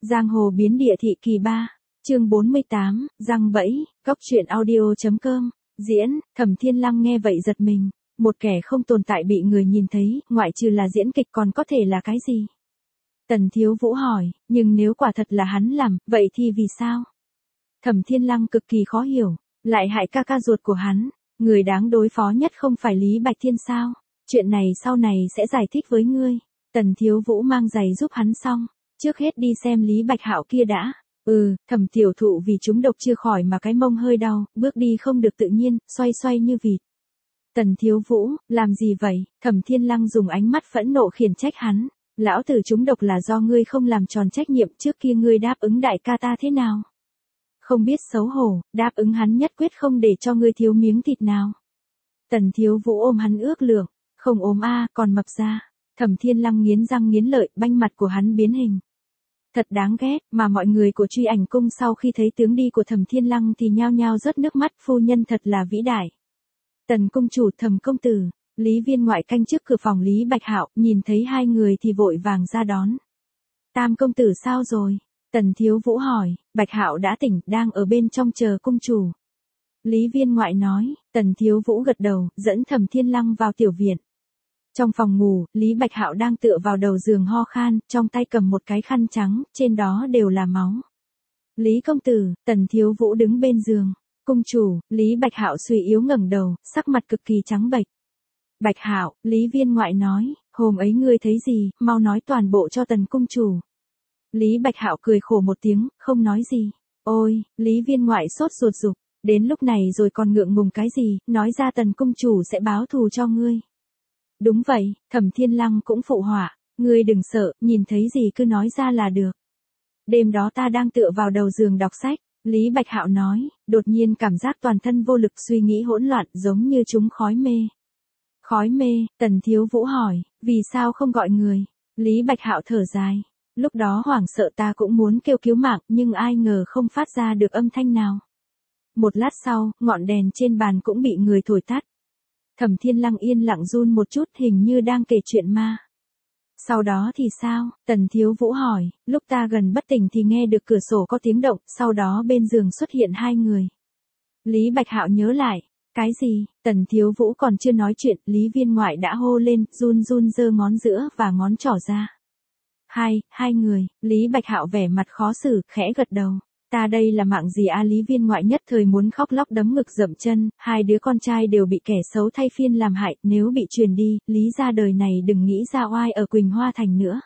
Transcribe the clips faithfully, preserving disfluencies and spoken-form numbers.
Giang hồ biến địa thị kỳ ba, chương bốn mươi tám, răng bẫy, góc truyện audio chấm com, diễn, Thẩm Thiên Lăng nghe vậy giật mình, một kẻ không tồn tại bị người nhìn thấy, ngoại trừ là diễn kịch còn có thể là cái gì? Tần Thiếu Vũ hỏi, nhưng nếu quả thật là hắn làm, vậy thì vì sao? Thẩm Thiên Lăng cực kỳ khó hiểu, lại hại ca ca ruột của hắn, người đáng đối phó nhất không phải Lý Bạch Thiên sao? Chuyện này sau này sẽ giải thích với ngươi. Tần Thiếu Vũ mang giày giúp hắn xong, trước hết đi xem Lý Bạch Hạo kia đã. Ừ, Thẩm tiểu thụ vì chúng độc chưa khỏi mà cái mông hơi đau, bước đi không được tự nhiên, xoay xoay như vịt. Tần Thiếu Vũ, làm gì vậy? Thẩm Thiên Lăng dùng ánh mắt phẫn nộ khiển trách hắn. Lão tử chúng độc là do ngươi không làm tròn trách nhiệm, trước kia ngươi đáp ứng đại ca ta thế nào? Không biết xấu hổ, đáp ứng hắn nhất quyết không để cho ngươi thiếu miếng thịt nào. Tần Thiếu Vũ ôm hắn ước lượng, không ốm a, còn mập ra. Thẩm Thiên Lăng nghiến răng nghiến lợi, banh mặt của hắn biến hình. Thật đáng ghét, mà mọi người của Truy Ảnh Cung sau khi thấy tướng đi của Thẩm Thiên Lăng thì nhao nhao rớt nước mắt, phu nhân thật là vĩ đại. Tần công chủ, Thẩm công tử, Lý Viên ngoại canh trước cửa phòng Lý Bạch Hạo, nhìn thấy hai người thì vội vàng ra đón. Tam công tử sao rồi? Tần Thiếu Vũ hỏi. Bạch Hạo đã tỉnh, đang ở bên trong chờ cung chủ. Lý Viên ngoại nói. Tần Thiếu Vũ gật đầu, dẫn Thẩm Thiên Lăng vào tiểu viện. Trong phòng ngủ, Lý Bạch Hạo đang tựa vào đầu giường ho khan, trong tay cầm một cái khăn trắng, trên đó đều là máu. Lý công tử, Tần Thiếu Vũ đứng bên giường. Cung chủ, Lý Bạch Hạo suy yếu ngẩng đầu, sắc mặt cực kỳ trắng bệch. Bạch Hạo, Lý Viên ngoại nói, hôm ấy ngươi thấy gì, mau nói toàn bộ cho Tần cung chủ. Lý Bạch Hạo cười khổ một tiếng, không nói gì. Ôi, Lý Viên ngoại sốt ruột rục, đến lúc này rồi còn ngượng ngùng cái gì, nói ra Tần cung chủ sẽ báo thù cho ngươi. Đúng vậy, Thẩm Thiên Lăng cũng phụ họa, ngươi đừng sợ, nhìn thấy gì cứ nói ra là được. Đêm đó ta đang tựa vào đầu giường đọc sách, Lý Bạch Hạo nói, đột nhiên cảm giác toàn thân vô lực, suy nghĩ hỗn loạn giống như trúng khói mê. Khói mê, Tần Thiếu Vũ hỏi, vì sao không gọi người? Lý Bạch Hạo thở dài, lúc đó hoảng sợ ta cũng muốn kêu cứu mạng nhưng ai ngờ không phát ra được âm thanh nào. Một lát sau, ngọn đèn trên bàn cũng bị người thổi tắt. Thẩm Thiên Lăng yên lặng run một chút, hình như đang kể chuyện ma. Sau đó thì sao? Tần Thiếu Vũ hỏi, lúc ta gần bất tỉnh thì nghe được cửa sổ có tiếng động, sau đó bên giường xuất hiện hai người. Lý Bạch Hạo nhớ lại, cái gì? Tần Thiếu Vũ còn chưa nói chuyện, Lý Viên ngoại đã hô lên, run run giơ ngón giữa và ngón trỏ ra. Hai, hai người, Lý Bạch Hạo vẻ mặt khó xử, khẽ gật đầu. Ta đây là mạng gì a? Lý Viên ngoại nhất thời muốn khóc lóc đấm ngực dậm chân, hai đứa con trai đều bị kẻ xấu thay phiên làm hại, nếu bị truyền đi, Lý gia đời này đừng nghĩ ra oai ở Quỳnh Hoa Thành nữa.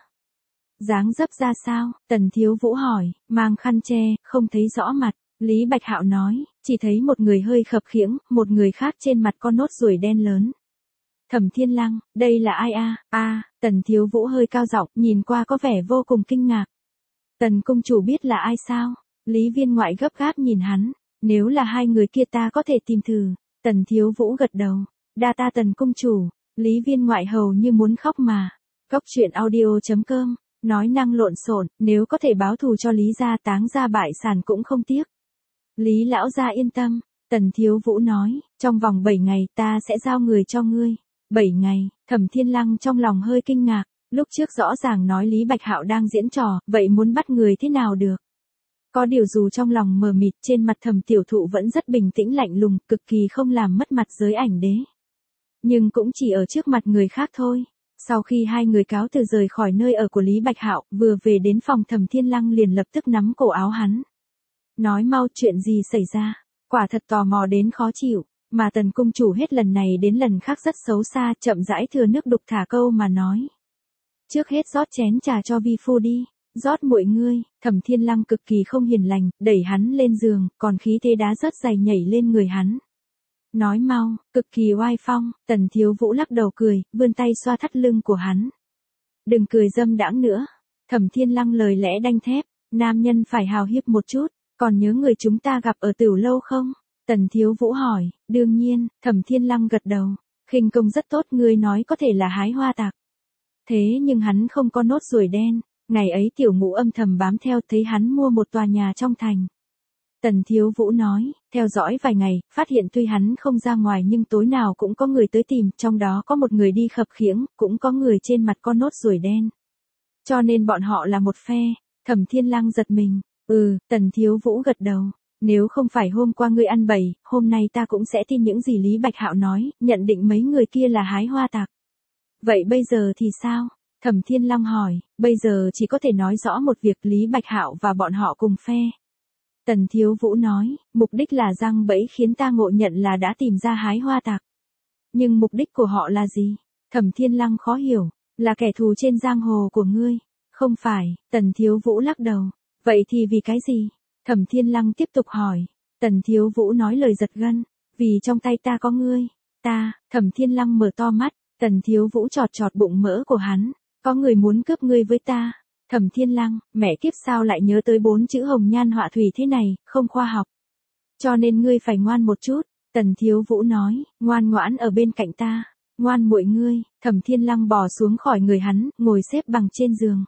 Dáng dấp ra sao? Tần Thiếu Vũ hỏi, mang khăn che, không thấy rõ mặt. Lý Bạch Hạo nói, chỉ thấy một người hơi khập khiễng, một người khác trên mặt có nốt ruồi đen lớn. Thẩm Thiên Lăng, đây là ai a? A, Tần Thiếu Vũ hơi cao giọng, nhìn qua có vẻ vô cùng kinh ngạc. Tần công chủ biết là ai sao? Lý Viên ngoại gấp gáp nhìn hắn, nếu là hai người kia ta có thể tìm thử. Tần Thiếu Vũ gật đầu, đa ta Tần công chủ. Lý Viên ngoại hầu như muốn khóc mà. Góc truyện audio chấm com, nói năng lộn xộn, nếu có thể báo thù cho Lý gia táng gia bại sản cũng không tiếc. Lý lão gia yên tâm, Tần Thiếu Vũ nói, trong vòng bảy ngày ta sẽ giao người cho ngươi. bảy ngày, Thẩm Thiên Lăng trong lòng hơi kinh ngạc, lúc trước rõ ràng nói Lý Bạch Hạo đang diễn trò, vậy muốn bắt người thế nào được? Có điều dù trong lòng mờ mịt, trên mặt Thẩm tiểu thụ vẫn rất bình tĩnh lạnh lùng, cực kỳ không làm mất mặt giới ảnh đế. Nhưng cũng chỉ ở trước mặt người khác thôi. Sau khi hai người cáo từ rời khỏi nơi ở của Lý Bạch Hạo, vừa về đến phòng Thẩm Thiên Lăng liền lập tức nắm cổ áo hắn. Nói mau, chuyện gì xảy ra? Quả thật tò mò đến khó chịu, mà Tần cung chủ hết lần này đến lần khác rất xấu xa, chậm rãi thừa nước đục thả câu mà nói. Trước hết rót chén trà cho vi phu đi. Rót muội ngươi. Thẩm Thiên Lăng cực kỳ không hiền lành, đẩy hắn lên giường, còn khí thế đá rất dày nhảy lên người hắn. Nói mau, cực kỳ oai phong. Tần Thiếu Vũ lắc đầu cười, vươn tay xoa thắt lưng của hắn. Đừng cười dâm đãng nữa. Thẩm Thiên Lăng lời lẽ đanh thép, nam nhân phải hào hiệp một chút, còn nhớ người chúng ta gặp ở Tửu Lâu không? Tần Thiếu Vũ hỏi. Đương nhiên. Thẩm Thiên Lăng gật đầu. Khinh công rất tốt, ngươi nói có thể là hái hoa tạc. Thế nhưng hắn không có nốt ruồi đen. Ngày ấy Tiểu Ngũ âm thầm bám theo, thấy hắn mua một tòa nhà trong thành. Tần Thiếu Vũ nói, theo dõi vài ngày, phát hiện tuy hắn không ra ngoài nhưng tối nào cũng có người tới tìm, trong đó có một người đi khập khiễng, cũng có người trên mặt có nốt ruồi đen. Cho nên bọn họ là một phe. Thẩm Thiên Lăng giật mình. Ừ, Tần Thiếu Vũ gật đầu. Nếu không phải hôm qua ngươi ăn bậy, hôm nay ta cũng sẽ tin những gì Lý Bạch Hạo nói, nhận định mấy người kia là hái hoa tặc. Vậy bây giờ thì sao? Thẩm Thiên Lăng hỏi, bây giờ chỉ có thể nói rõ một việc, Lý Bạch Hạo và bọn họ cùng phe. Tần Thiếu Vũ nói, mục đích là giăng bẫy khiến ta ngộ nhận là đã tìm ra hái hoa tặc. Nhưng mục đích của họ là gì? Thẩm Thiên Lăng khó hiểu, là kẻ thù trên giang hồ của ngươi. Không phải, Tần Thiếu Vũ lắc đầu. Vậy thì vì cái gì? Thẩm Thiên Lăng tiếp tục hỏi. Tần Thiếu Vũ nói lời giật gân, vì trong tay ta có ngươi. Ta, Thẩm Thiên Lăng mở to mắt, Tần Thiếu Vũ chọt chọt bụng mỡ của hắn. Có người muốn cướp ngươi với ta. Thẩm Thiên Lăng, mẹ kiếp sao lại nhớ tới bốn chữ hồng nhan họa thủy thế này, không khoa học. Cho nên ngươi phải ngoan một chút. Tần Thiếu Vũ nói, ngoan ngoãn ở bên cạnh ta. Ngoan muội ngươi. Thẩm Thiên Lăng bò xuống khỏi người hắn, ngồi xếp bằng trên giường.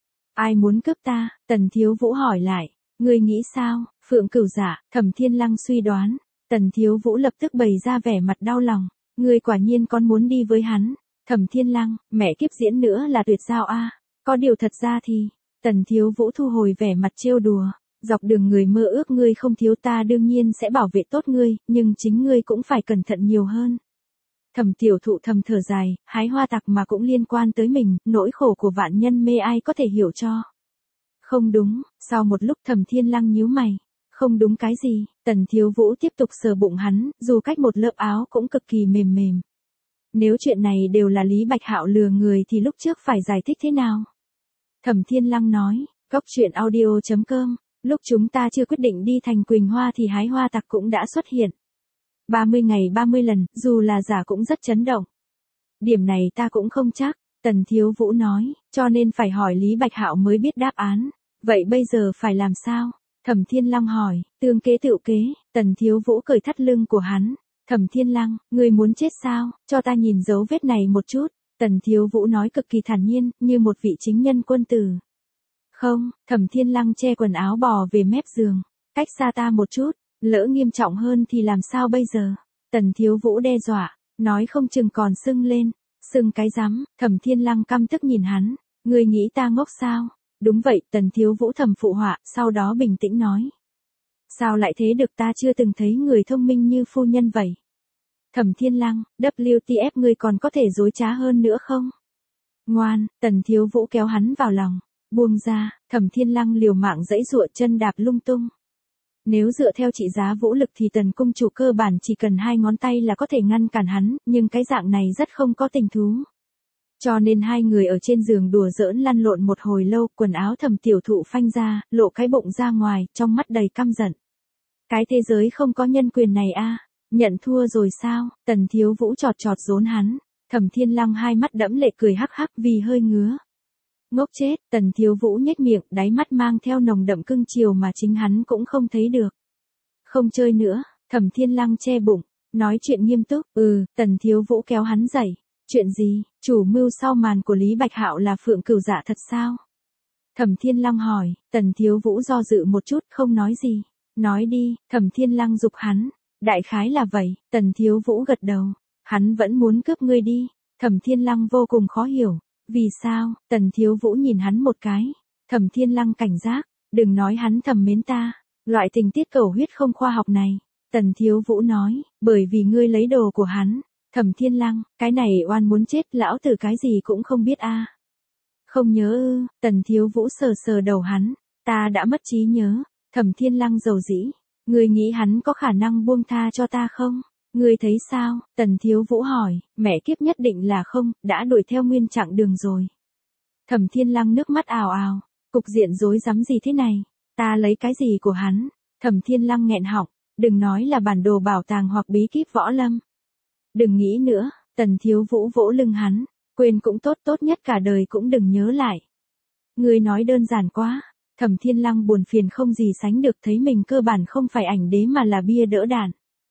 Ai muốn cướp ta? Tần Thiếu Vũ hỏi lại. Ngươi nghĩ sao? Phượng Cửu Dạ, Thẩm Thiên Lăng suy đoán. Tần Thiếu Vũ lập tức bày ra vẻ mặt đau lòng. Ngươi quả nhiên con muốn đi với hắn. Thẩm Thiên Lăng, mẹ kiếp diễn nữa là tuyệt giao a. Có điều thật ra thì, Tần Thiếu Vũ thu hồi vẻ mặt trêu đùa. Dọc đường người mơ ước ngươi không thiếu, ta đương nhiên sẽ bảo vệ tốt ngươi, nhưng chính ngươi cũng phải cẩn thận nhiều hơn. Thẩm Tiểu Thụ thầm thở dài, hái hoa tặc mà cũng liên quan tới mình, nỗi khổ của vạn nhân mê ai có thể hiểu cho. Không đúng, sau một lúc Thẩm Thiên Lăng nhíu mày. Không đúng cái gì? Tần Thiếu Vũ tiếp tục sờ bụng hắn, dù cách một lớp áo cũng cực kỳ mềm mềm. Nếu chuyện này đều là Lý Bạch Hạo lừa người thì lúc trước phải giải thích thế nào? Thẩm Thiên Lăng nói, Cóc Truyện Audio chấm com, lúc chúng ta chưa quyết định đi thành Quỳnh Hoa thì hái hoa tặc cũng đã xuất hiện. ba mươi ngày ba mươi lần, dù là giả cũng rất chấn động. Điểm này ta cũng không chắc, Tần Thiếu Vũ nói, cho nên phải hỏi Lý Bạch Hạo mới biết đáp án. Vậy bây giờ phải làm sao? Thẩm Thiên Lăng hỏi, tương kế tựu kế. Tần Thiếu Vũ cởi thắt lưng của hắn. Thẩm Thiên Lăng, ngươi muốn chết sao? Cho ta nhìn dấu vết này một chút. Tần Thiếu Vũ nói cực kỳ thản nhiên, như một vị chính nhân quân tử. Không, Thẩm Thiên Lăng che quần áo bò về mép giường. Cách xa ta một chút, lỡ nghiêm trọng hơn thì làm sao bây giờ? Tần Thiếu Vũ đe dọa, nói không chừng còn sưng lên. Sưng cái rắm, Thẩm Thiên Lăng căm tức nhìn hắn. Ngươi nghĩ ta ngốc sao? Đúng vậy, Tần Thiếu Vũ thầm phụ họa, sau đó bình tĩnh nói. Sao lại thế được, ta chưa từng thấy người thông minh như phu nhân vậy. Thẩm Thiên Lăng, W T F ngươi còn có thể dối trá hơn nữa không? Ngoan, Tần Thiếu Vũ kéo hắn vào lòng. Buông ra, Thẩm Thiên Lăng liều mạng giãy giụa, chân đạp lung tung. Nếu dựa theo trị giá vũ lực thì Tần cung chủ cơ bản chỉ cần hai ngón tay là có thể ngăn cản hắn, nhưng cái dạng này rất không có tình thú. Cho nên hai người ở trên giường đùa giỡn lăn lộn một hồi lâu, quần áo Thẩm Tiểu Thụ phanh ra, lộ cái bụng ra ngoài, trong mắt đầy căm giận. Cái thế giới không có nhân quyền này a, nhận thua rồi sao? Tần Thiếu Vũ chọt chọt rốn hắn. Thẩm Thiên Lăng hai mắt đẫm lệ cười hắc hắc vì hơi ngứa. Ngốc chết, Tần Thiếu Vũ nhếch miệng, đáy mắt mang theo nồng đậm cưng chiều mà chính hắn cũng không thấy được. Không chơi nữa, Thẩm Thiên Lăng che bụng, nói chuyện nghiêm túc. Ừ, Tần Thiếu Vũ kéo hắn dậy. Chuyện gì? Chủ mưu sau màn của Lý Bạch Hạo là Phượng Cửu Dạ thật sao? Thẩm Thiên Lăng hỏi. Tần Thiếu Vũ do dự một chút, không nói gì. Nói đi, Thẩm Thiên Lăng giục hắn. Đại khái là vậy. Tần Thiếu Vũ gật đầu. Hắn vẫn muốn cướp ngươi đi. Thẩm Thiên Lăng vô cùng khó hiểu. Vì sao? Tần Thiếu Vũ nhìn hắn một cái. Thẩm Thiên Lăng cảnh giác. Đừng nói hắn thầm mến ta. Loại tình tiết cầu huyết không khoa học này. Tần Thiếu Vũ nói. Bởi vì ngươi lấy đồ của hắn. Thẩm Thiên Lăng, cái này oan muốn chết, lão tử cái gì cũng không biết a. Không nhớ ư? Tần Thiếu Vũ sờ sờ đầu hắn. Ta đã mất trí nhớ. Thẩm Thiên Lăng dầu dĩ. Ngươi nghĩ hắn có khả năng buông tha cho ta không? Ngươi thấy sao? Tần Thiếu Vũ hỏi. Mẹ kiếp nhất định là không, đã đuổi theo nguyên chặng đường rồi. Thẩm Thiên Lăng nước mắt ào ào. Cục diện rối rắm gì thế này? Ta lấy cái gì của hắn? Thẩm Thiên Lăng nghẹn họng. Đừng nói là bản đồ bảo tàng hoặc bí kíp võ lâm. Đừng nghĩ nữa, Tần Thiếu Vũ vỗ lưng hắn. Quên cũng tốt, tốt nhất cả đời cũng đừng nhớ lại. Ngươi nói đơn giản quá. Thẩm Thiên Lăng buồn phiền không gì sánh được, thấy mình cơ bản không phải ảnh đế mà là bia đỡ đạn.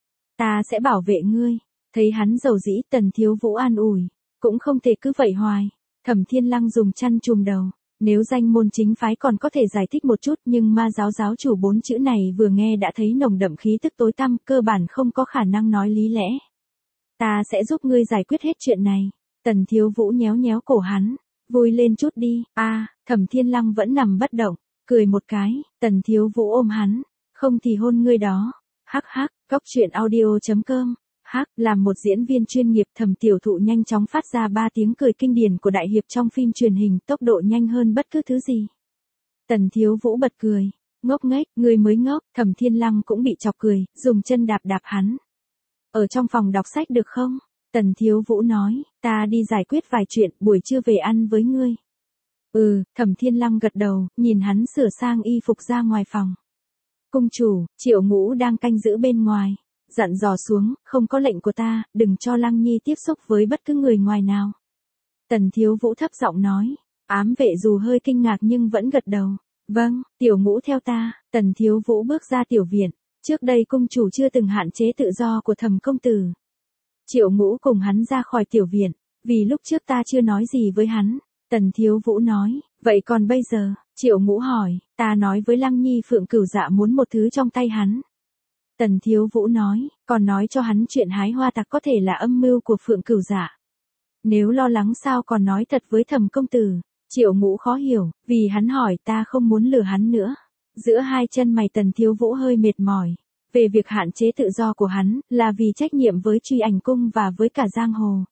Ta sẽ bảo vệ ngươi. Thấy hắn dầu dĩ, Tần Thiếu Vũ an ủi. Cũng không thể cứ vậy hoài. Thẩm Thiên Lăng dùng chăn trùm đầu. Nếu danh môn chính phái còn có thể giải thích một chút, nhưng ma giáo giáo chủ bốn chữ này vừa nghe đã thấy nồng đậm khí tức tối tăm, cơ bản không có khả năng nói lý lẽ. Ta sẽ giúp ngươi giải quyết hết chuyện này. Tần Thiếu Vũ nhéo nhéo cổ hắn. Vui lên chút đi. A, Thẩm Thiên Lăng vẫn nằm bất động. cười một cái, Tần Thiếu Vũ ôm hắn, không thì hôn ngươi đó. Hắc hắc, cóc truyện audio.com. Hắc, làm một diễn viên chuyên nghiệp, Thẩm Tiểu Thụ nhanh chóng phát ra ba tiếng cười kinh điển của đại hiệp trong phim truyền hình, tốc độ nhanh hơn bất cứ thứ gì. Tần Thiếu Vũ bật cười, ngốc nghếch, ngươi mới ngốc. Thẩm Thiên Lăng cũng bị chọc cười, dùng chân đạp đạp hắn. Ở trong phòng đọc sách được không? Tần Thiếu Vũ nói, ta đi giải quyết vài chuyện, buổi trưa về ăn với ngươi. Ừ, Thẩm Thiên Lăng gật đầu, nhìn hắn sửa sang y phục ra ngoài phòng. Cung chủ, Triệu Ngũ đang canh giữ bên ngoài. Dặn dò xuống, không có lệnh của ta, đừng cho Lăng Nhi tiếp xúc với bất cứ người ngoài nào. Tần Thiếu Vũ thấp giọng nói, ám vệ dù hơi kinh ngạc nhưng vẫn gật đầu. Vâng, Tiểu Ngũ theo ta. Tần Thiếu Vũ bước ra tiểu viện. Trước đây cung chủ chưa từng hạn chế tự do của Thẩm công tử. Triệu Ngũ cùng hắn ra khỏi tiểu viện, vì lúc trước ta chưa nói gì với hắn. Tần Thiếu Vũ nói, vậy còn bây giờ? Triệu Ngũ hỏi, ta nói với Lăng Nhi Phượng Cửu Dạ muốn một thứ trong tay hắn. Tần Thiếu Vũ nói, còn nói cho hắn chuyện hái hoa tặc có thể là âm mưu của Phượng Cửu Dạ. Nếu lo lắng sao còn nói thật với Thẩm công tử? Triệu Ngũ khó hiểu, vì hắn hỏi ta không muốn lừa hắn nữa. Giữa hai chân mày Tần Thiếu Vũ hơi mệt mỏi. Về việc hạn chế tự do của hắn, là vì trách nhiệm với Truy Ảnh Cung và với cả giang hồ.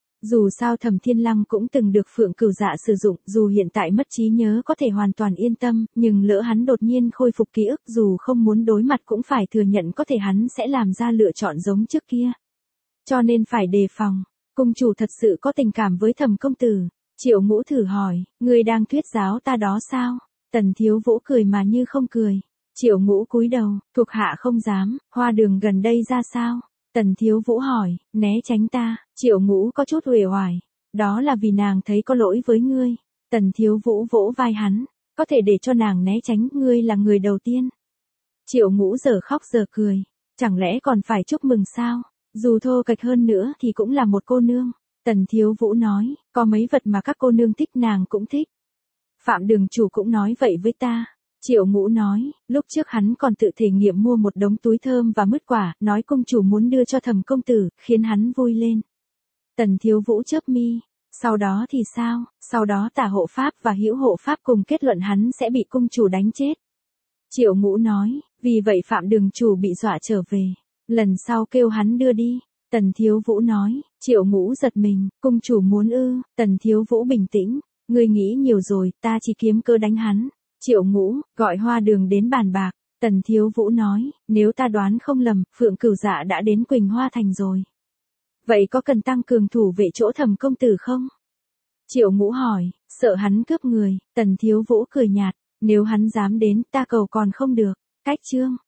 Dù sao Thẩm Thiên Lăng cũng từng được Phượng Cửu Dạ sử dụng, dù hiện tại mất trí nhớ có thể hoàn toàn yên tâm, nhưng lỡ hắn đột nhiên khôi phục ký ức, dù không muốn đối mặt cũng phải thừa nhận có thể hắn sẽ làm ra lựa chọn giống trước kia. Cho nên phải đề phòng. Cung chủ thật sự có tình cảm với Thẩm công tử. Triệu Ngũ thử hỏi, ngươi đang thuyết giáo ta đó sao? Tần Thiếu Vũ cười mà như không cười. Triệu Ngũ cúi đầu, thuộc hạ không dám. Hoa Đường gần đây ra sao? Tần Thiếu Vũ hỏi, né tránh ta. Triệu Ngũ có chút uể oải. Đó là vì nàng thấy có lỗi với ngươi. Tần Thiếu Vũ vỗ vai hắn, có thể để cho nàng né tránh, ngươi là người đầu tiên. Triệu Ngũ giờ khóc giờ cười, chẳng lẽ còn phải chúc mừng sao? Dù thô kệch hơn nữa thì cũng là một cô nương. Tần Thiếu Vũ nói, có mấy vật mà các cô nương thích nàng cũng thích. Phạm Đường chủ cũng nói vậy với ta. Triệu Ngũ nói, lúc trước hắn còn tự thể nghiệm mua một đống túi thơm và mứt quả, nói cung chủ muốn đưa cho Thẩm công tử, khiến hắn vui lên. Tần Thiếu Vũ chớp mi, sau đó thì sao? Sau đó Tả hộ pháp và Hữu hộ pháp cùng kết luận hắn sẽ bị cung chủ đánh chết. Triệu Ngũ nói, vì vậy Phạm Đường chủ bị dọa trở về, lần sau kêu hắn đưa đi. Tần Thiếu Vũ nói, Triệu Ngũ giật mình, cung chủ muốn ư? Tần Thiếu Vũ bình tĩnh, ngươi nghĩ nhiều rồi, ta chỉ kiếm cơ đánh hắn. Triệu Ngũ, gọi Hoa Đường đến bàn bạc. Tần Thiếu Vũ nói, nếu ta đoán không lầm, Phượng Cửu Dạ đã đến Quỳnh Hoa Thành rồi. Vậy có cần tăng cường thủ vệ chỗ Thẩm công tử không? Triệu Ngũ hỏi, sợ hắn cướp người. Tần Thiếu Vũ cười nhạt, nếu hắn dám đến, ta cầu còn không được. Cách chương.